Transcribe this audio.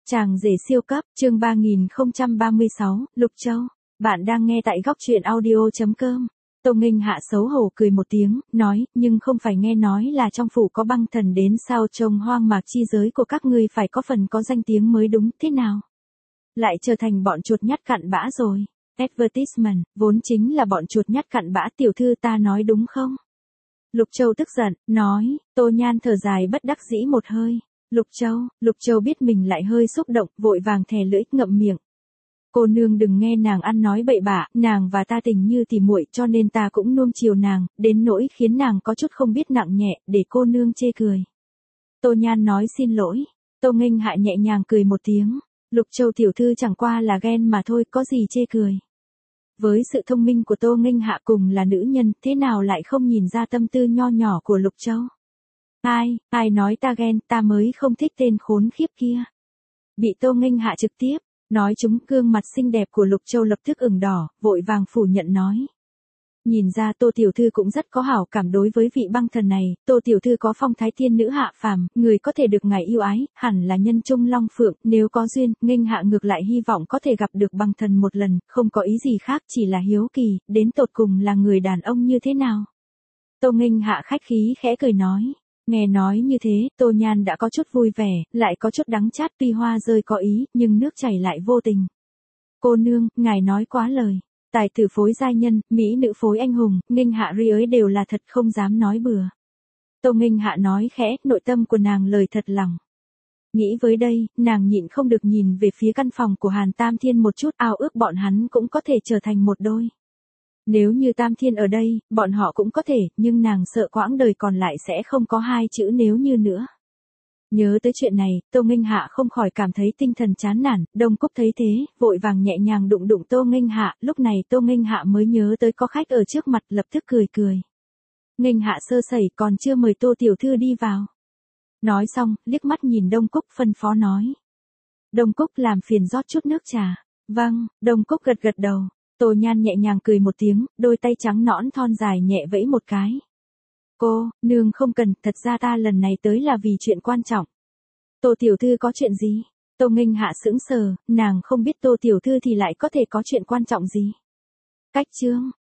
Chàng rể siêu cấp, chương 3036, Lục Châu. Bạn đang nghe tại góc truyện audio.com. Tô Nghênh Hạ xấu hổ cười một tiếng, nói, nhưng không phải nghe nói là trong phủ có băng thần đến sao trông hoang mạc chi giới của các ngươi phải có phần có danh tiếng mới đúng, thế nào? Lại trở thành bọn chuột nhắt cặn bã rồi. Advertisement, vốn chính là bọn chuột nhắt cặn bã, tiểu thư ta nói đúng không? Lục Châu tức giận, nói, Tô Nhan thở dài bất đắc dĩ một hơi. Lục Châu biết mình lại hơi xúc động, vội vàng thè lưỡi, ngậm miệng. Cô nương đừng nghe nàng ăn nói bậy bạ, nàng và ta tình như tỉ muội, cho nên ta cũng nuông chiều nàng, đến nỗi khiến nàng có chút không biết nặng nhẹ, để cô nương chê cười. Tô Nhan nói xin lỗi. Tô Nghênh Hạ nhẹ nhàng cười một tiếng. Lục Châu tiểu thư chẳng qua là ghen mà thôi, có gì chê cười. Với sự thông minh của Tô Nghênh Hạ cùng là nữ nhân, thế nào lại không nhìn ra tâm tư nho nhỏ của Lục Châu? Ai nói ta ghen, ta mới không thích tên khốn khiếp kia. Bị Tô Nghênh Hạ trực tiếp nói trúng, gương mặt xinh đẹp của Lục Châu lập tức ửng đỏ, vội vàng phủ nhận nói. Nhìn ra Tô tiểu thư cũng rất có hảo cảm đối với vị băng thần này, Tô tiểu thư có phong thái tiên nữ hạ phàm, người có thể được ngài yêu ái, hẳn là nhân trung long phượng, nếu có duyên, Nghênh Hạ ngược lại hy vọng có thể gặp được băng thần một lần, không có ý gì khác, chỉ là hiếu kỳ, đến tột cùng là người đàn ông như thế nào. Tô Nghênh Hạ khách khí khẽ cười nói. Nghe nói như thế, Tô Nhan đã có chút vui vẻ, lại có chút đắng chát, tuy hoa rơi có ý, nhưng nước chảy lại vô tình. Cô nương, ngài nói quá lời. Tài tử phối giai nhân, mỹ nữ phối anh hùng, Nghênh Hạ ri ấy đều là thật, không dám nói bừa. Tô Nghênh Hạ nói khẽ, nội tâm của nàng lời thật lòng. Nghĩ với đây, nàng nhịn không được nhìn về phía căn phòng của Hàn Tam Thiên một chút, ao ước bọn hắn cũng có thể trở thành một đôi. Nếu như Tam Thiên ở đây, bọn họ cũng có thể, nhưng nàng sợ quãng đời còn lại sẽ không có hai chữ nếu như nữa. Nhớ tới chuyện này, Tô Nghênh Hạ không khỏi cảm thấy tinh thần chán nản, Đông Cúc thấy thế, vội vàng nhẹ nhàng đụng đụng Tô Nghênh Hạ, lúc này Tô Nghênh Hạ mới nhớ tới có khách ở trước mặt, lập tức cười. Nghênh Hạ sơ sẩy, còn chưa mời Tô tiểu thư đi vào. Nói xong, liếc mắt nhìn Đông Cúc phân phó nói. Đông Cúc làm phiền rót chút nước trà. Vâng, Đông Cúc gật đầu. Tô Nhan nhẹ nhàng cười một tiếng, đôi tay trắng nõn thon dài nhẹ vẫy một cái. Cô, nương không cần, thật ra ta lần này tới là vì chuyện quan trọng. Tô tiểu thư có chuyện gì? Tô Nghênh Hạ sững sờ, nàng không biết Tô tiểu thư thì lại có thể có chuyện quan trọng gì. Cách chương,